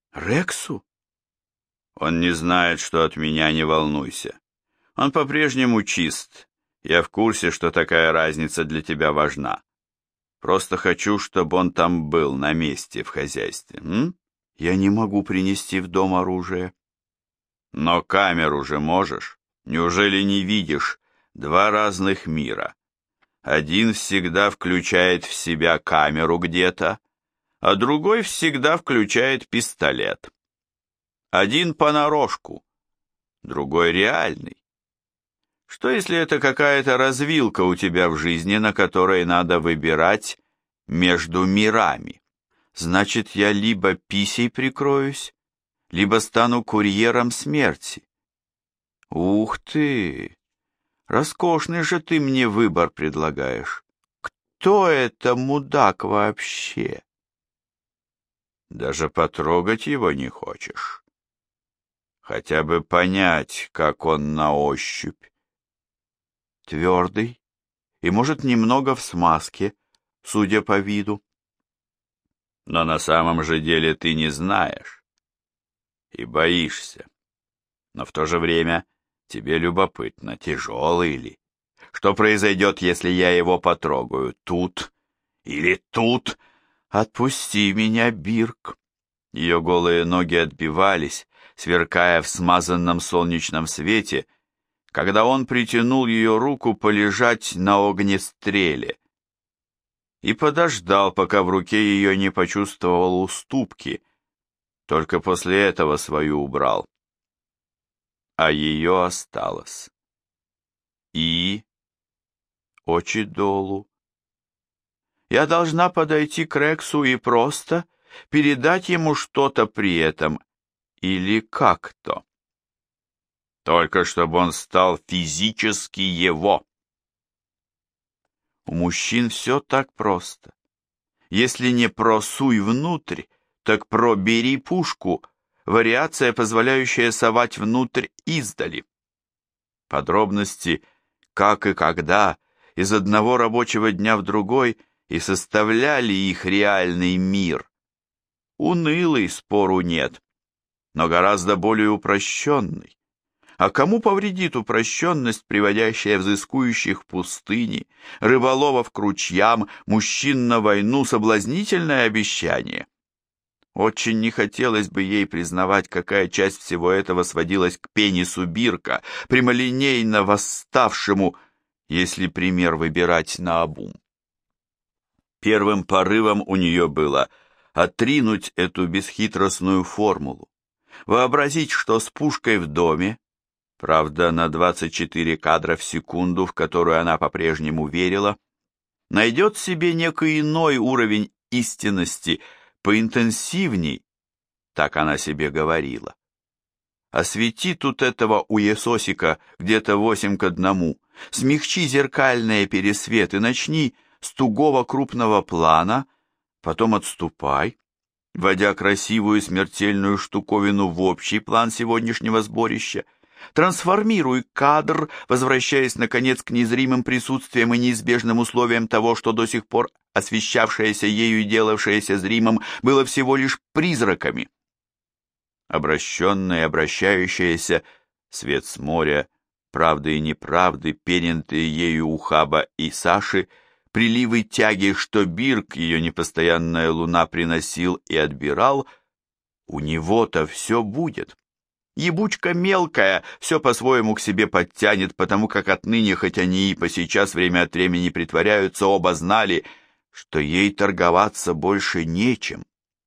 Рексу? Он не знает, что от меня, не волнуйся. Он по-прежнему чист. Я в курсе, что такая разница для тебя важна. Просто хочу, чтобы он там был, на месте, в хозяйстве. Я не могу принести в дом оружие. Но камеру же можешь. Неужели не видишь? Два разных мира. Один всегда включает в себя камеру где-то, а другой всегда включает пистолет. Один понарошку, другой реальный. Что если это какая-то развилка у тебя в жизни, на которой надо выбирать между мирами? Значит, я либо писей прикроюсь, либо стану курьером смерти. Ух ты! Роскошный же ты мне выбор предлагаешь. Кто это мудак вообще? Даже потрогать его не хочешь. Хотя бы понять, как он на ощупь. Твердый и, может, немного в смазке, судя по виду. Но на самом же деле ты не знаешь и боишься. Но в то же время тебе любопытно, тяжелый ли. Что произойдет, если я его потрогаю? Тут или тут? Отпусти меня, Бирк. Ее голые ноги отбивались, сверкая в смазанном солнечном свете, когда он притянул ее руку полежать на огнестреле и подождал, пока в руке ее не почувствовал уступки, только после этого свою убрал. А ее осталось. И очи долу. Я должна подойти к Рексу и просто передать ему что-то при этом, или как-то. Только чтобы он стал физически его. У мужчин все так просто. Если не просуй внутрь, так пробери пушку, вариация, позволяющая совать внутрь издали. Подробности, как и когда, из одного рабочего дня в другой и составляли их реальный мир. Унылый, спору нет, но гораздо более упрощенный. А кому повредит упрощенность, приводящая взыскующих в пустыне, рыболовов к ручьям, мужчин на войну, соблазнительное обещание? Очень не хотелось бы ей признавать, какая часть всего этого сводилась к пенису Бирка, прямолинейно восставшему, если пример выбирать наобум. Первым порывом у нее было отринуть эту бесхитростную формулу, вообразить, что с пушкой в доме, правда, на 24 кадра в секунду, в которую она по-прежнему верила, найдет себе некий иной уровень истинности, поинтенсивней, так она себе говорила. Освети тут этого уесосика где-то 8:1, смягчи зеркальные пересветы, начни с тугого крупного плана, потом отступай, вводя красивую смертельную штуковину в общий план сегодняшнего сборища, трансформируй кадр, возвращаясь, наконец, к незримым присутствиям и неизбежным условиям того, что до сих пор освещавшееся ею и делавшееся зримым, было всего лишь призраками. Обращенное и обращающееся, свет с моря, правды и неправды, перенятые ею у Хаба и Саши, приливы тяги, что Бирк, ее непостоянная луна, приносил и отбирал, у него-то все будет. Ебучка мелкая все по-своему к себе подтянет, потому как отныне, хоть они и посейчас время от времени притворяются, оба знали, что ей торговаться больше нечем.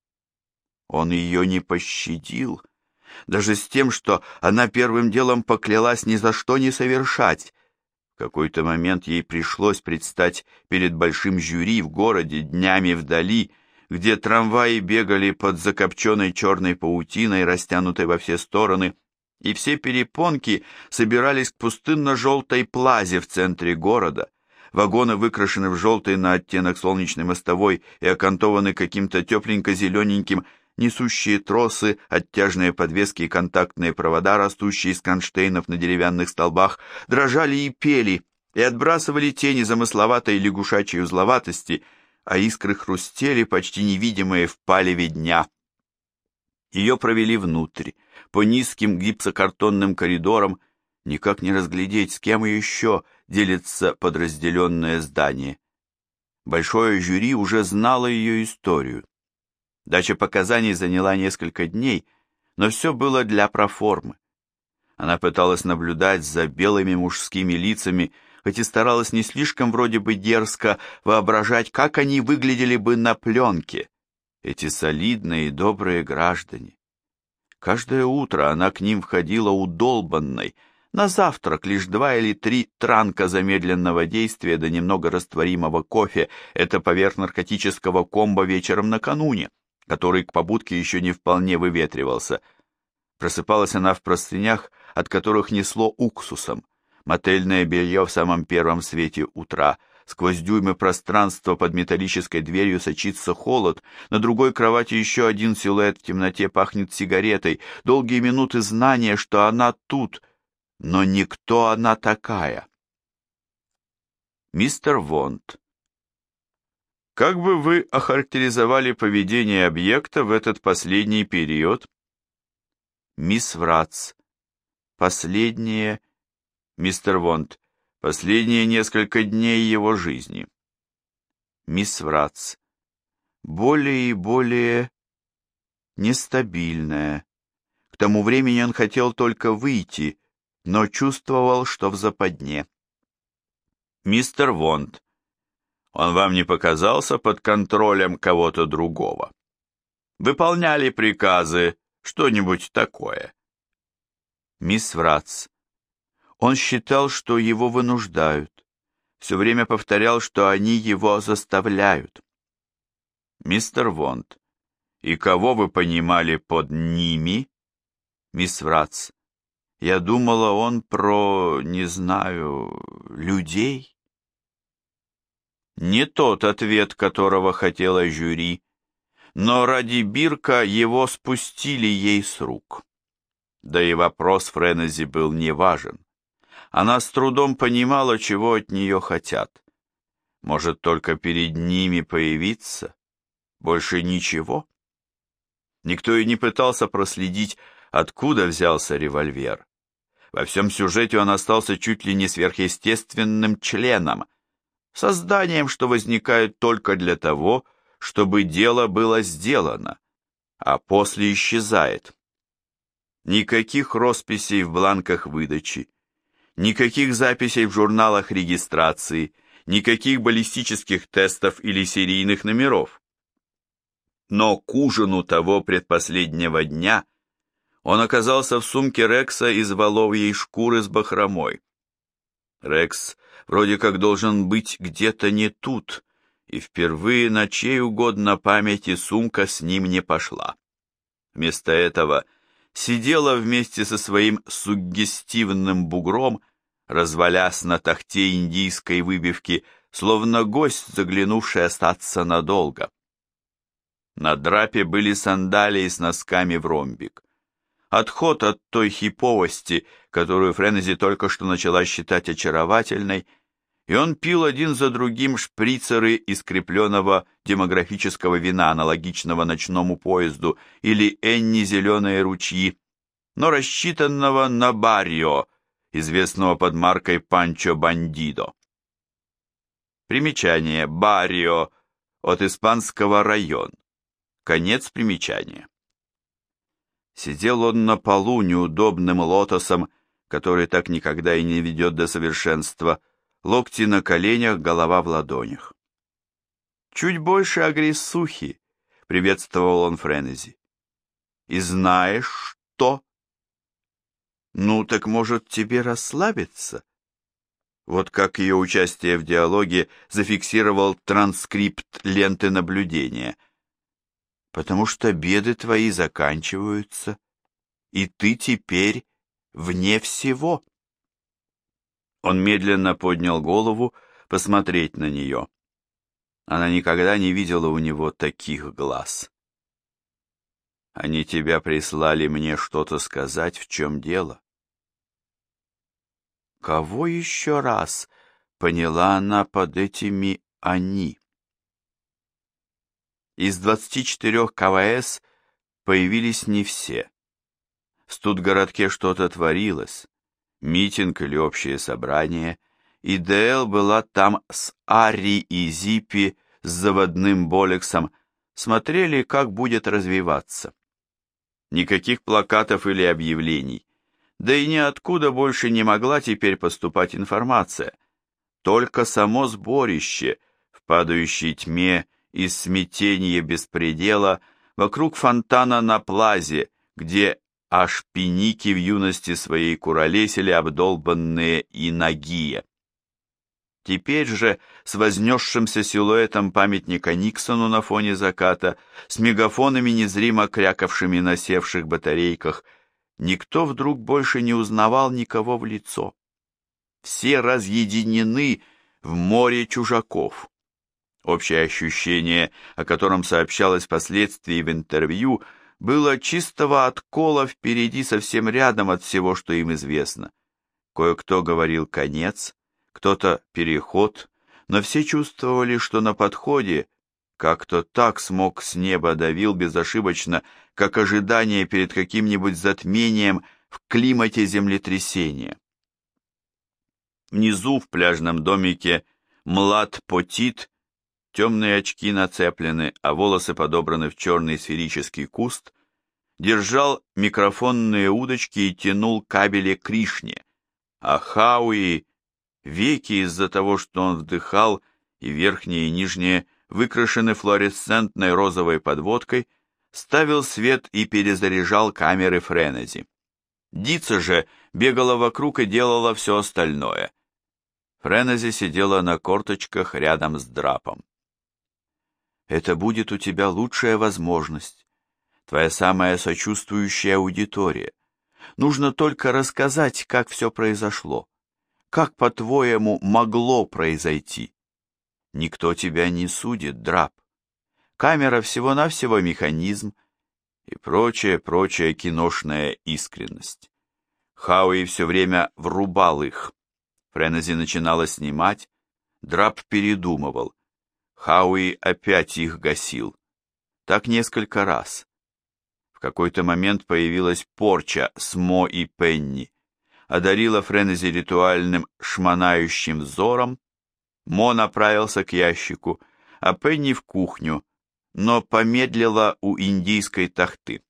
Он ее не пощадил, даже с тем, что она первым делом поклялась ни за что не совершать. В какой-то момент ей пришлось предстать перед большим жюри в городе, днями вдали, где трамваи бегали под закопченной черной паутиной, растянутой во все стороны, и все перепонки собирались к пустынно-желтой плазе в центре города. Вагоны выкрашены в желтый на оттенок солнечной мостовой и окантованы каким-то тепленько-зелененьким, несущие тросы, оттяжные подвески и контактные провода, растущие из кронштейнов на деревянных столбах, дрожали и пели, и отбрасывали тени замысловатой лягушачьей узловатости, а искры хрустели, почти невидимые в палеве дня. Ее провели внутрь, по низким гипсокартонным коридорам, никак не разглядеть, с кем еще делится подразделенное здание. Большое жюри уже знало ее историю. Дача показаний заняла несколько дней, но все было для проформы. Она пыталась наблюдать за белыми мужскими лицами, хоть и старалась не слишком вроде бы дерзко воображать, как они выглядели бы на пленке, эти солидные и добрые граждане. Каждое утро она к ним входила удолбанной, на завтрак лишь 2 или 3 транка замедленного действия да немного растворимого кофе, это поверх наркотического комбо вечером накануне, который к побудке еще не вполне выветривался. Просыпалась она в простынях, от которых несло уксусом, мотельное белье в самом первом свете утра, сквозь дюймы пространства под металлической дверью сочится холод, на другой кровати еще один силуэт в темноте пахнет сигаретой, долгие минуты знания, что она тут, но никто она такая. Мистер Вонт. Как бы вы охарактеризовали поведение объекта в этот последний период? Мисс Врац. Последние... Мистер Вонт. Последние несколько дней его жизни. Мисс Врац. Более и более нестабильная. К тому времени он хотел только выйти, но чувствовал, что в западне. Мистер Вонт. Он вам не показался под контролем кого-то другого? Выполняли приказы, что-нибудь такое? Мисс Врац. Он считал, что его вынуждают. Все время повторял, что они его заставляют. Мистер Вонт. И кого вы понимали под ними? Мисс Врац. Я думала, он про, не знаю, людей. Не тот ответ, которого хотела жюри, но ради Бирка его спустили ей с рук. Да и вопрос Френези был неважен. Она с трудом понимала, чего от нее хотят. Может, только перед ними появиться? Больше ничего? Никто и не пытался проследить, откуда взялся револьвер. Во всем сюжете он остался чуть ли не сверхъестественным членом, созданием, что возникает только для того, чтобы дело было сделано, а после исчезает. Никаких росписей в бланках выдачи, никаких записей в журналах регистрации, никаких баллистических тестов или серийных номеров. Но к ужину того предпоследнего дня он оказался в сумке Рекса из воловьей шкуры с бахромой. Рекс вроде как должен быть где-то не тут, и впервые на чей угодно памяти сумка с ним не пошла. Вместо этого сидела вместе со своим суггестивным бугром, развалясь на тахте индийской выбивки, словно гость, заглянувший остаться надолго. На драпе были сандалии с носками в ромбик. Отход от той хиповости, которую Френези только что начала считать очаровательной, и он пил один за другим шприцеры из крепленного демографического вина, аналогичного ночному поезду, или Энни зеленые ручьи, но рассчитанного на Баррио, известного под маркой Панчо Бандидо. Примечание. Баррио, от испанского район. Конец примечания. Сидел он на полу неудобным лотосом, который так никогда и не ведет до совершенства, локти на коленях, голова в ладонях. «Чуть больше агрессухи», — приветствовал он Френези. «И знаешь что? Ну, так может тебе расслабиться?» Вот как ее участие в диалоге зафиксировал транскрипт ленты наблюдения. «Потому что беды твои заканчиваются, и ты теперь вне всего». Он медленно поднял голову посмотреть на нее. Она никогда не видела у него таких глаз. «Они тебя прислали мне что-то сказать, в чем дело?» Кого еще раз поняла она под этими «они»? Из 24 КВС появились не все. В студгородке что-то творилось, митинг или общее собрание, и ДЛ была там с Арри и Зиппи с заводным Болексом, смотрели, как будет развиваться. Никаких плакатов или объявлений, да и ниоткуда больше не могла теперь поступать информация, только само сборище в падающей тьме из смятения беспредела вокруг фонтана на плазе, где аж пеники в юности своей куролесили обдолбанные и нагие. Теперь же с вознесшимся силуэтом памятника Никсону на фоне заката, с мегафонами, незримо крякавшими на севших батарейках, никто вдруг больше не узнавал никого в лицо. Все разъединены в море чужаков. Общее ощущение, о котором сообщалось впоследствии в интервью, было чистого откола впереди, совсем рядом от всего, что им известно. Кое-кто говорил «конец», кто-то «переход», но все чувствовали, что на подходе, как-то так смог с неба давил безошибочно, как ожидание перед каким-нибудь затмением в климате землетрясения. Внизу в пляжном домике млад потит, темные очки нацеплены, а волосы подобраны в черный сферический куст, держал микрофонные удочки и тянул кабели к Кришне, а Хауи, веки из-за того, что он вдыхал, и верхние и нижние, выкрашены флуоресцентной розовой подводкой, ставил свет и перезаряжал камеры Френези. Дица же бегала вокруг и делала все остальное. Френези сидела на корточках рядом с Драпом. «Это будет у тебя лучшая возможность, твоя самая сочувствующая аудитория. Нужно только рассказать, как все произошло. Как, по-твоему, могло произойти? Никто тебя не судит, Драп. Камера всего-навсего механизм и прочая киношная искренность. Хауи все время врубал их. Френези начинала снимать, Драп передумывал. Хауи опять их гасил. Так несколько раз. В какой-то момент появилась Порча с Мо и Пенни. Одарила Френези ритуальным шмонающим взором. Мо направился к ящику, а Пенни в кухню, но помедлила у индийской тахты.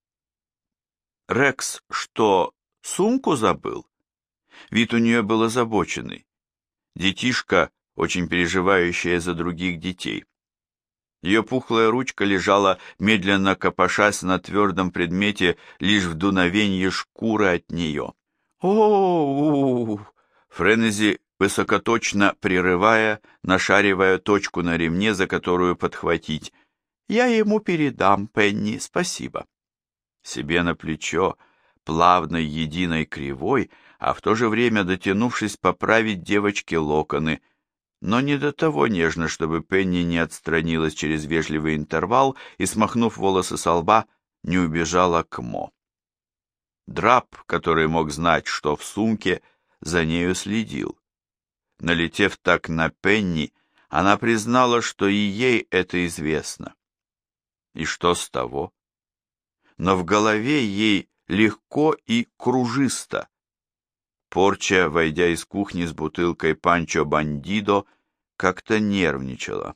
«Рекс что, сумку забыл?» Вид у нее был озабоченный. Детишка, очень переживающая за других детей. Ее пухлая ручка лежала, медленно копошась на твердом предмете, лишь в дуновении шкуры от нее. О-о-о! Френези, высокоточно прерывая, нашаривая точку на ремне, за которую подхватить. «Я ему передам, Пенни, спасибо». Себе на плечо, плавной единой кривой, а в то же время дотянувшись поправить девочке локоны, но не до того нежно, чтобы Пенни не отстранилась через вежливый интервал и, смахнув волосы со лба, не убежала к Мо. Драп, который мог знать, что в сумке, за нею следил. Налетев так на Пенни, она признала, что и ей это известно. И что с того? Но в голове ей легко и кружисто. Порча, войдя из кухни с бутылкой Панчо Бандидо, как-то нервничала.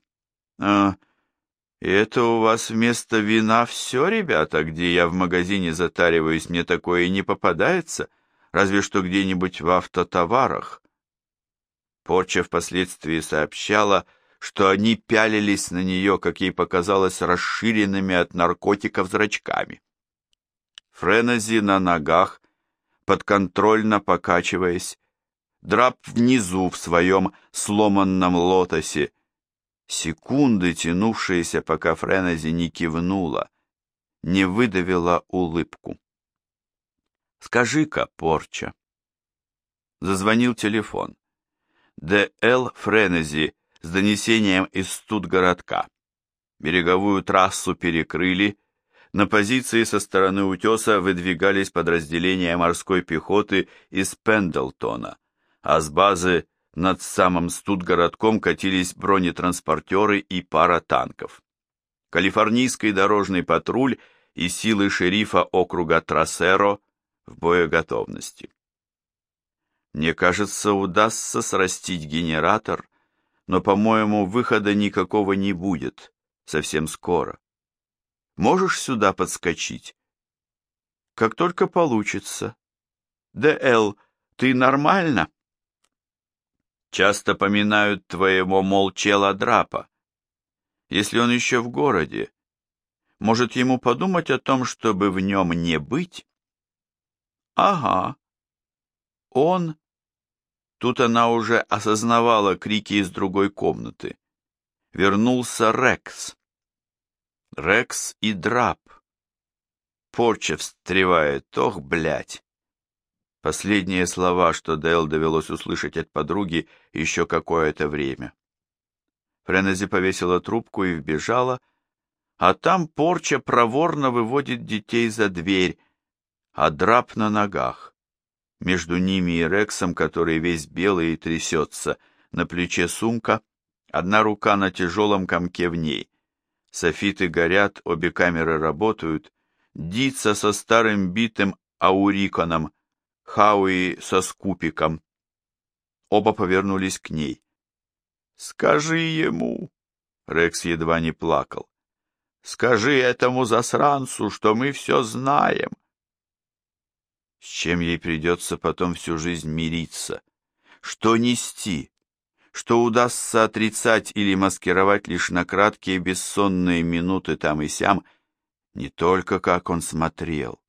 И это у вас вместо вина все, ребята, где я в магазине затариваюсь, мне такое и не попадается, разве что где-нибудь в автотоварах». Порча впоследствии сообщала, что они пялились на нее, как ей показалось, расширенными от наркотиков зрачками. Френези на ногах, подконтрольно покачиваясь, Драп внизу в своем сломанном лотосе, секунды, тянувшиеся, пока Френези не кивнула, не выдавила улыбку. «Скажи-ка, Порча». Зазвонил телефон. Д.Л. Френези с донесением из студгородка. Береговую трассу перекрыли, на позиции со стороны утеса выдвигались подразделения морской пехоты из Пендлтона, а с базы над самым студгородком катились бронетранспортеры и пара танков. Калифорнийский дорожный патруль и силы шерифа округа Трасеро в боеготовности. Мне кажется, удастся срастить генератор, но, по-моему, выхода никакого не будет совсем скоро. Можешь сюда подскочить? Как только получится. Д.Л., ты нормально? Часто поминают твоего молчела Драпа. Если он еще в городе, может ему подумать о том, чтобы в нем не быть? Ага. Он... Тут она уже осознавала крики из другой комнаты. Вернулся Рекс. Рекс и Драп. Порча встревает. Ох, блядь. Последние слова, что Дэл довелось услышать от подруги еще какое-то время. Френези повесила трубку и вбежала, а там Порча проворно выводит детей за дверь, а Драп на ногах. Между ними и Рексом, который весь белый и трясется, на плече сумка, одна рука на тяжелом комке в ней. Софиты горят, обе камеры работают, Дица со старым битым ауриконом, Хауи со скупиком. Оба повернулись к ней. «Скажи ему!» Рекс едва не плакал. «Скажи этому засранцу, что мы все знаем!» С чем ей придется потом всю жизнь мириться? Что нести? Что удастся отрицать или маскировать лишь на краткие бессонные минуты там и сям, не только как он смотрел.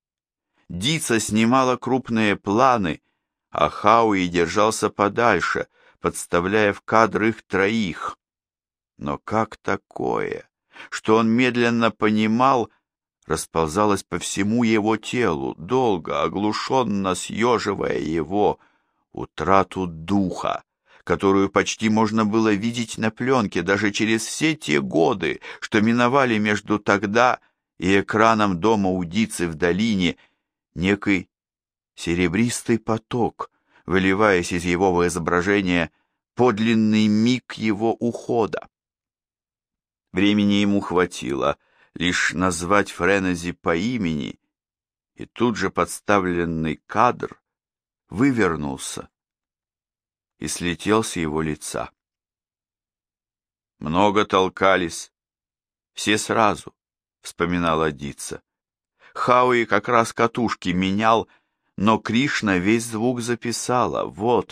Дица снимала крупные планы, а Хауи держался подальше, подставляя в кадр их троих. Но как такое, что он медленно понимал, расползалось по всему его телу, долго, оглушенно съеживая его, утрату духа, которую почти можно было видеть на пленке даже через все те годы, что миновали между тогда и экраном дома у Дицы в долине, некий серебристый поток, выливаясь из его изображения, подлинный миг его ухода. Времени ему хватило лишь назвать Френези по имени, и тут же подставленный кадр вывернулся и слетел с его лица. Много толкались, все сразу, вспоминала Дица. Хауи как раз катушки менял, но Кришна весь звук записала, вот.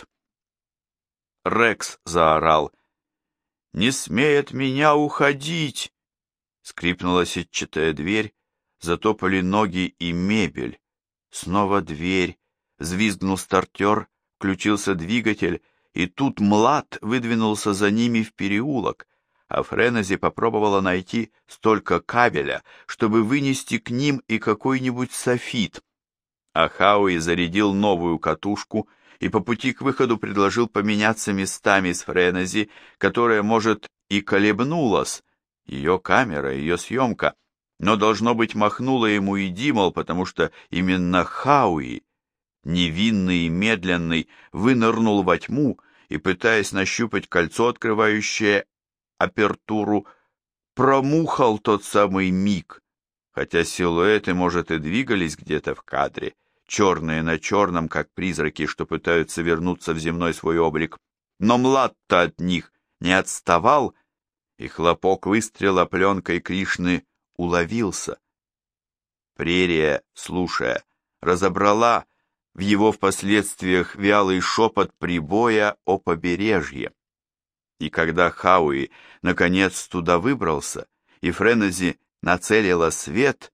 Рекс заорал: «Не смей от меня уходить!» Скрипнула сетчатая дверь, затопали ноги и мебель. Снова дверь, взвизгнул стартер, включился двигатель, и тут Млад выдвинулся за ними в переулок, а Френези попробовала найти столько кабеля, чтобы вынести к ним и какой-нибудь софит. А Хауи зарядил новую катушку и по пути к выходу предложил поменяться местами с Френези, которая, может, и колебнулась, ее камера, ее съемка, но, должно быть, махнула ему и Димол, потому что именно Хауи, невинный и медленный, вынырнул во тьму и, пытаясь нащупать кольцо, открывающее апертуру, промухал тот самый миг, хотя силуэты, может, и двигались где-то в кадре, черные на черном, как призраки, что пытаются вернуться в земной свой облик, но Млад-то от них не отставал, и хлопок выстрела пленкой Кришны уловился. Прерия, слушая, разобрала в его впоследствиях вялый шепот прибоя о побережье. И когда Хауи наконец туда выбрался, и Френези нацелила свет,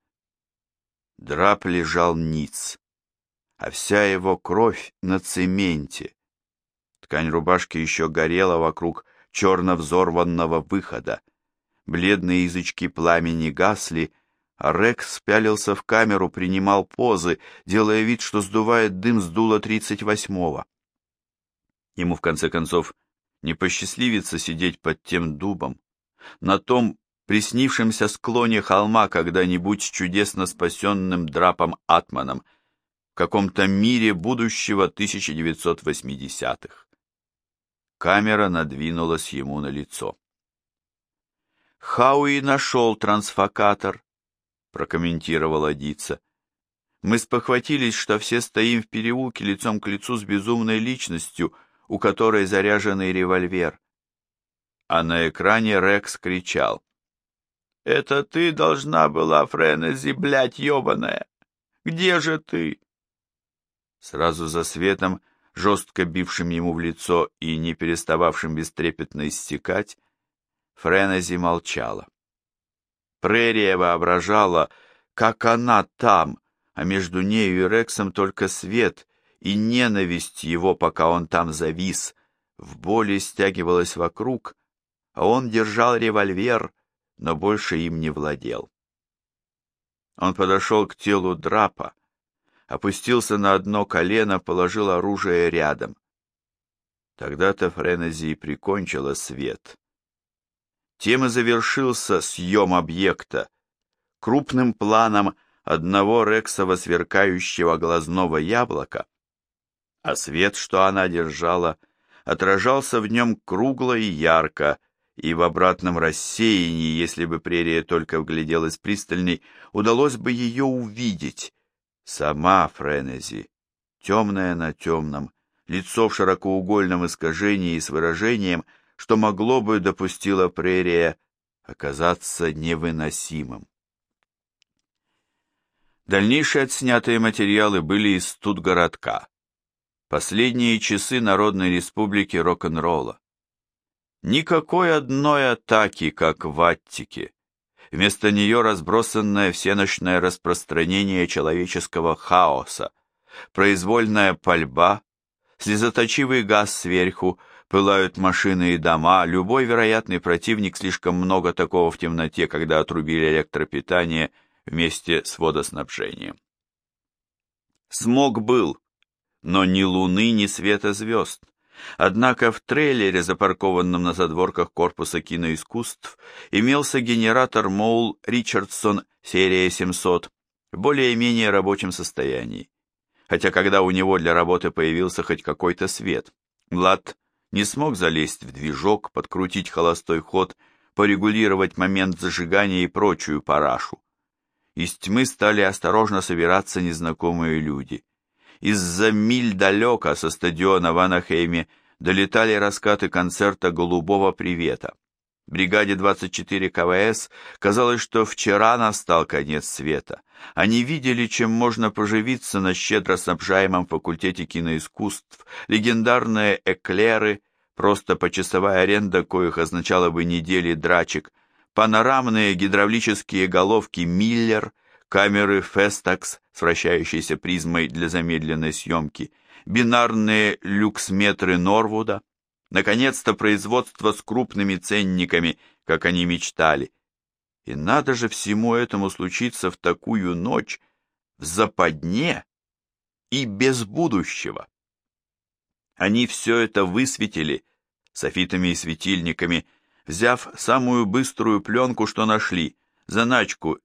Драп лежал ниц, а вся его кровь на цементе. Ткань рубашки еще горела вокруг черно-взорванного выхода. Бледные язычки пламени гасли, а Рекс пялился в камеру, принимал позы, делая вид, что сдувает дым с дула 38-го. Ему, в конце концов, не посчастливится сидеть под тем дубом, на том приснившемся склоне холма когда-нибудь с чудесно спасенным Драпом Атманом, в каком-то мире будущего 1980-х. Камера надвинулась ему на лицо. Хауи нашел трансфокатор, прокомментировала Дица. Мы спохватились, что все стоим в переулке лицом к лицу с безумной личностью, у которой заряженный револьвер. А на экране Рекс кричал: «Это ты должна была, Френези, блядь, ебаная! Где же ты?» Сразу за светом, жестко бившим ему в лицо и не перестававшим бестрепетно истекать, Френези молчала. Прерия воображала, как она там, а между нею и Рексом только свет и ненависть его, пока он там завис, в боли стягивалась вокруг, а он держал револьвер, но больше им не владел. Он подошел к телу Драпа, опустился на одно колено, положил оружие рядом. Тогда-то Френези и прикончила свет. Тем и завершился съем объекта, крупным планом одного рексово сверкающего глазного яблока, а свет, что она держала, отражался в нем кругло и ярко, и в обратном рассеянии, если бы Прерия только вгляделась пристальней, удалось бы ее увидеть. Сама Френези, темная на темном, лицо в широкоугольном искажении с выражением, что могло бы, допустила Прерия, оказаться невыносимым. Дальнейшие отснятые материалы были из студгородка. Последние часы Народной Республики рок-н-ролла. Никакой одной атаки, как в Аттике. Вместо нее разбросанное всенощное распространение человеческого хаоса, произвольная пальба, слезоточивый газ сверху, пылают машины и дома, любой вероятный противник, слишком много такого в темноте, когда отрубили электропитание вместе с водоснабжением. Смог был, но ни луны, ни света звезд. Однако в трейлере, запаркованном на задворках корпуса киноискусств, имелся генератор Моул Ричардсон серия 700 в более-менее рабочем состоянии. Хотя когда у него для работы появился хоть какой-то свет, Влад не смог залезть в движок, подкрутить холостой ход, порегулировать момент зажигания и прочую парашу. Из тьмы стали осторожно собираться незнакомые люди. Из-за миль далека со стадиона в Анахейме долетали раскаты концерта «Голубого привета». Бригаде 24 КВС казалось, что вчера настал конец света. Они видели, чем можно поживиться на щедро снабжаемом факультете киноискусств, легендарные эклеры, просто почасовая аренда коих означала бы недели драчек, панорамные гидравлические головки «Миллер», камеры «Фестакс» с вращающейся призмой для замедленной съемки, бинарные люксметры Норвуда, наконец-то производство с крупными ценниками, как они мечтали. И надо же всему этому случиться в такую ночь, в западне и без будущего. Они все это высветили софитами и светильниками, взяв самую быструю пленку, что нашли, заначку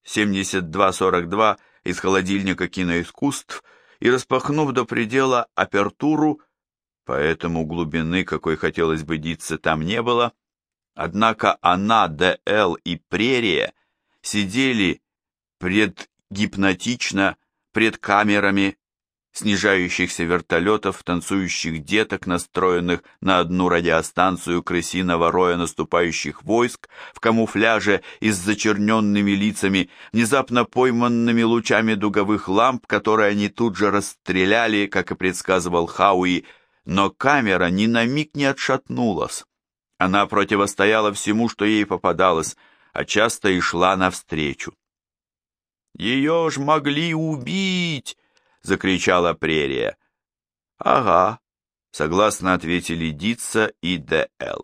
7242 из холодильника киноискусств, и распахнув до предела апертуру, поэтому глубины, какой хотелось бы Дице, там не было, однако она, ДЛ и Прерия сидели предгипнотично пред камерами снижающихся вертолетов, танцующих деток, настроенных на одну радиостанцию крысиного роя наступающих войск в камуфляже и с зачерненными лицами, внезапно пойманными лучами дуговых ламп, которые они тут же расстреляли, как и предсказывал Хауи, но камера ни на миг не отшатнулась. Она противостояла всему, что ей попадалось, а часто и шла навстречу. «Ее ж могли убить!» — закричала Прерия. «Ага», — согласно ответили Дица и ДЛ.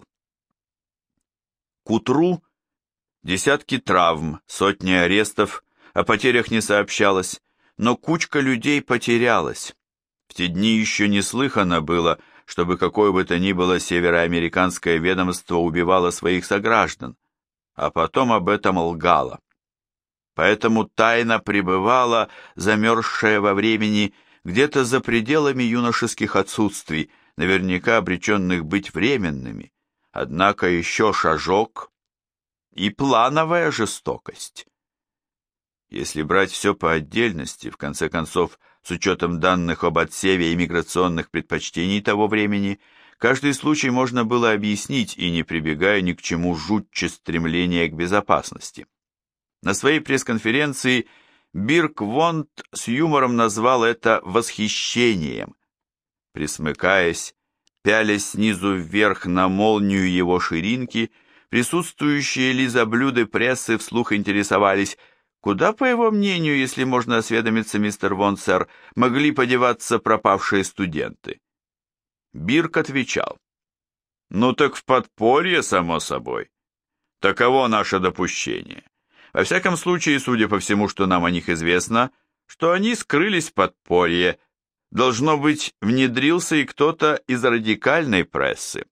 К утру десятки травм, сотни арестов, о потерях не сообщалось, но кучка людей потерялась. В те дни еще неслыханно было, чтобы какое бы то ни было североамериканское ведомство убивало своих сограждан, а потом об этом лгало. Поэтому тайна пребывала, замерзшая во времени, где-то за пределами юношеских отсутствий, наверняка обреченных быть временными, однако еще шажок и плановая жестокость. Если брать все по отдельности, в конце концов, с учетом данных об отсеве иммиграционных предпочтений того времени, каждый случай можно было объяснить и не прибегая ни к чему жутче стремления к безопасности. На своей пресс-конференции Бирк Вонд с юмором назвал это восхищением. Присмыкаясь, пялясь снизу вверх на молнию его ширинки, присутствующие лизоблюды прессы вслух интересовались, куда, по его мнению, если можно осведомиться, мистер Вон, сэр, могли подеваться пропавшие студенты. Бирк отвечал: «Ну так в подполье, само собой. Таково наше допущение. Во всяком случае, судя по всему, что нам о них известно, что они скрылись в подполье. Должно быть, внедрился и кто-то из радикальной прессы».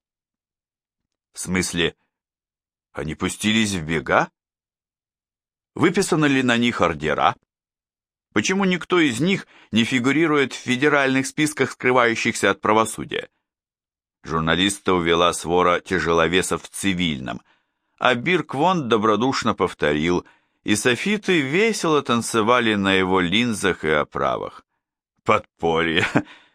В смысле, они пустились в бега? Выписаны ли на них ордера? Почему никто из них не фигурирует в федеральных списках скрывающихся от правосудия? Журналиста увела свора тяжеловесов в цивильном, а Бирк Вонд добродушно повторил, и софиты весело танцевали на его линзах и оправах. Подполье.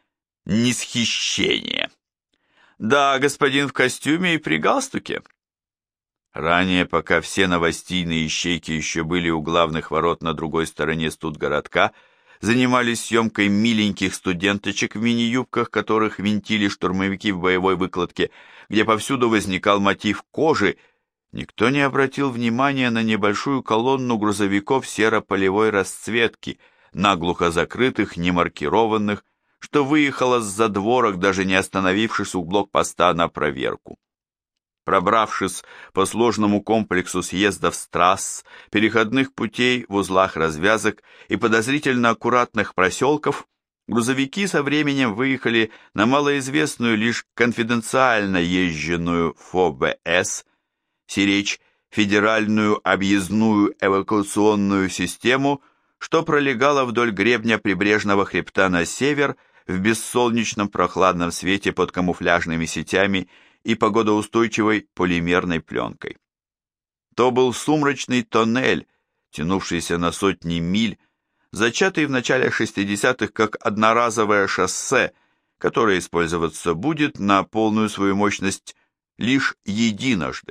Нисхищение. Да, господин в костюме и при галстуке. Ранее, пока все новостейные ищейки еще были у главных ворот на другой стороне студгородка, занимались съемкой миленьких студенточек в мини-юбках, которых винтили штурмовики в боевой выкладке, где повсюду возникал мотив кожи, никто не обратил внимания на небольшую колонну грузовиков серо-полевой расцветки, наглухо закрытых, немаркированных, что выехала с задворок, даже не остановившись у блокпоста на проверку. Пробравшись по сложному комплексу съездов с трасс, переходных путей в узлах развязок и подозрительно аккуратных проселков, грузовики со временем выехали на малоизвестную лишь конфиденциально езженную ФОБС, сиречь федеральную объездную эвакуационную систему, что пролегала вдоль гребня прибрежного хребта на север в бессолнечном прохладном свете под камуфляжными сетями и погодоустойчивой полимерной пленкой. То был сумрачный тоннель, тянувшийся на сотни миль, зачатый в начале 60-х как одноразовое шоссе, которое использоваться будет на полную свою мощность лишь единожды.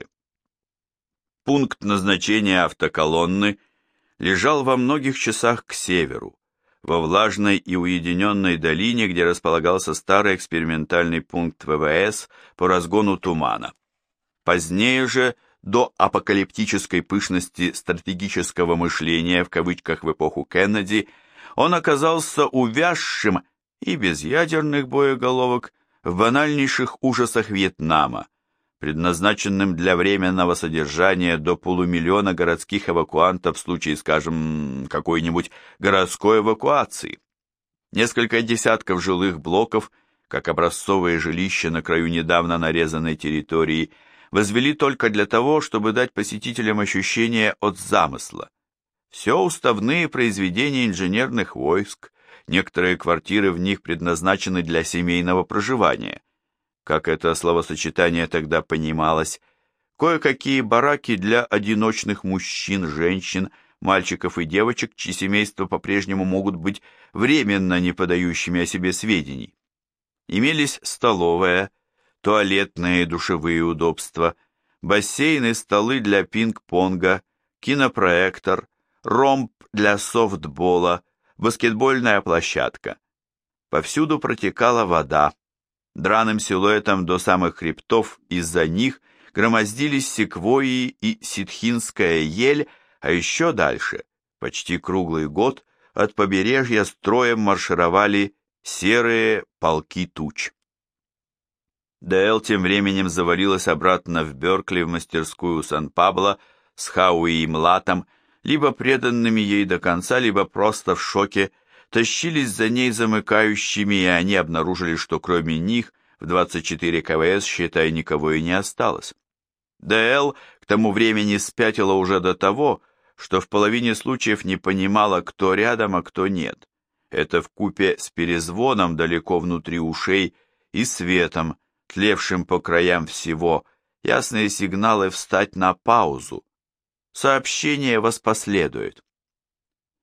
Пункт назначения автоколонны лежал во многих часах к северу, во влажной и уединенной долине, где располагался старый экспериментальный пункт ВВС по разгону тумана. Позднее же, до апокалиптической пышности стратегического мышления в кавычках в эпоху Кеннеди, он оказался увязшим и без ядерных боеголовок в банальнейших ужасах Вьетнама, предназначенным для временного содержания до полумиллиона городских эвакуантов в случае, скажем, какой-нибудь городской эвакуации. Несколько десятков жилых блоков, как образцовые жилища на краю недавно нарезанной территории, возвели только для того, чтобы дать посетителям ощущение от замысла. Все уставные произведения инженерных войск, некоторые квартиры в них предназначены для семейного проживания. Как это словосочетание тогда понималось, кое-какие бараки для одиночных мужчин, женщин, мальчиков и девочек, чьи семейства по-прежнему могут быть временно не подающими о себе сведений. Имелись столовая, туалетные и душевые удобства, бассейны, столы для пинг-понга, кинопроектор, ромб для софтбола, баскетбольная площадка. Повсюду протекала вода. Драным силуэтом до самых хребтов из-за них громоздились секвойи и ситхинская ель, а еще дальше, почти круглый год, от побережья строем маршировали серые полки туч. ДЛ тем временем завалилась обратно в Беркли в мастерскую Сан-Пабло с Хауи и Млатом, либо преданными ей до конца, либо просто в шоке, тащились за ней замыкающими, и они обнаружили, что кроме них в 24 КВС, считай, никого и не осталось. ДЛ к тому времени спятила уже до того, что в половине случаев не понимала, кто рядом, а кто нет. Это вкупе с перезвоном далеко внутри ушей и светом, тлевшим по краям всего, ясные сигналы встать на паузу. Сообщение воспоследует.